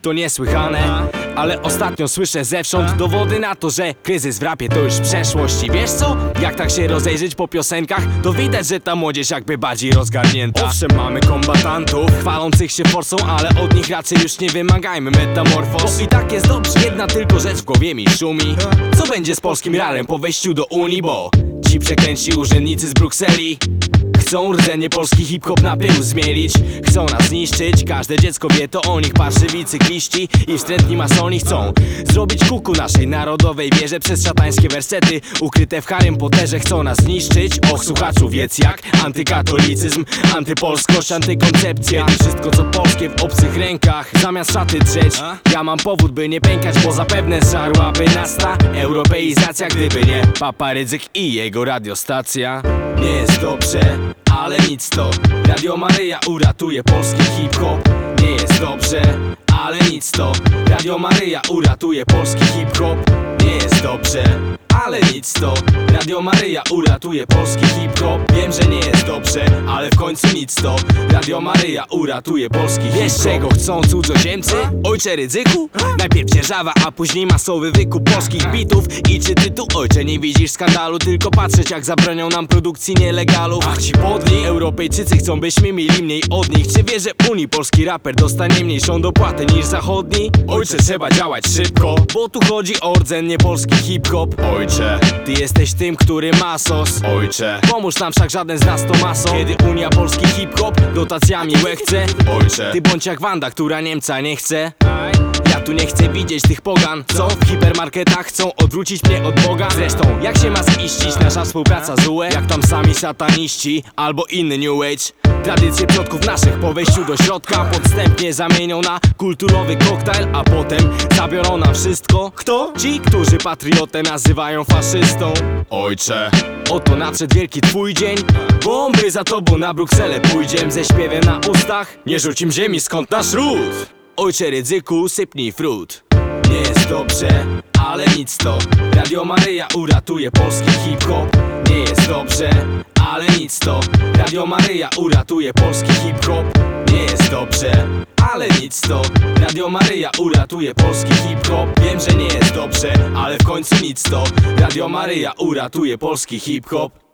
to niesłychane. Ale ostatnio słyszę zewsząd dowody na to, że kryzys w rapie to już przeszłość. I wiesz co? Jak tak się rozejrzeć po piosenkach, to widać, że ta młodzież jakby bardziej rozgarnięta. Owszem, mamy kombatantów chwalących się forsą, ale od nich raczej już nie wymagajmy metamorfoz. Bo i tak jest dobrze, jedna tylko rzecz w głowie mi szumi. Co będzie z polskim ralem po wejściu do Unii? Bo ci przekręci urzędnicy z Brukseli chcą rdzenie polski hip-hop na pył zmielić. Chcą nas zniszczyć, każde dziecko wie to o nich. Parszywi cykliści i wstrętni masoni chcą zrobić kuku naszej narodowej wierze przez szatańskie wersety ukryte w Harrym Potterze. Chcą nas zniszczyć, och słuchaczu wiedz jak. Antykatolicyzm, antypolskość, antykoncepcja, wszystko co polskie w obcych rękach. Zamiast szaty drzeć, ja mam powód by nie pękać, bo zapewne zżarłaby nas ta europeizacja, gdyby nie Papa Rydzyk i jego radiostacja. Nie jest dobrze, ale nic to Radio Maryja uratuje polski hip-hop. Nie jest dobrze, ale nic to Radio Maryja uratuje polski hip-hop. Nie jest dobrze, ale nic to Radio Maryja uratuje polski hip-hop. Wiem, że nie jest dobrze, ale w końcu nic to Radio Maryja uratuje polski hip-hop. Wiesz czego chcą cudzoziemcy? Ojcze Rydzyku? Najpierw dzierżawa, a później masowy wykup polskich bitów. I czy ty tu, ojcze, nie widzisz skandalu? Tylko patrzeć jak zabronią nam produkcji nielegalów. Ach ci podli, Europejczycy chcą byśmy mieli mniej od nich. Czy wiesz, że w Unii polski raper dostanie mniejszą dopłatę niż zachodni? Ojcze, trzeba działać szybko, bo tu chodzi o rdzennie nie polski hip-hop. Ojcze, ty jesteś tym, który ma sos. Ojcze, pomóż nam, wszak żaden z nas to maso. Kiedy Unia polski hip-hop dotacjami łechce. Ojcze, ty bądź jak Wanda, która Niemca nie chce. Ja tu nie chcę widzieć tych pogan, co w hipermarketach chcą odwrócić mnie od Boga. Zresztą, jak się ma ziścić nasza współpraca z UE? Jak tam sami sataniści albo inny New Age tradycje przodków naszych po wejściu do środka podstępnie zamienią na kulturowy koktajl, a potem zabiorą nam wszystko. Kto? Ci, którzy patriotę nazywają faszystą. Ojcze, oto nadszedł wielki twój dzień, bo my za tobą na Brukselę pójdziem ze śpiewem na ustach. Nie rzuć im ziemi, skąd nasz ród? Ojcze Rydzyku, sypnij frut. Nie jest dobrze, ale nic to Radio Maryja uratuje polski hip-hop. Nie jest dobrze, ale nic to Radio Maryja uratuje polski hip-hop. Nie jest dobrze, ale nic to Radio Maryja uratuje polski hip-hop. Wiem, że nie jest dobrze, ale w końcu nic to Radio Maryja uratuje polski hip-hop.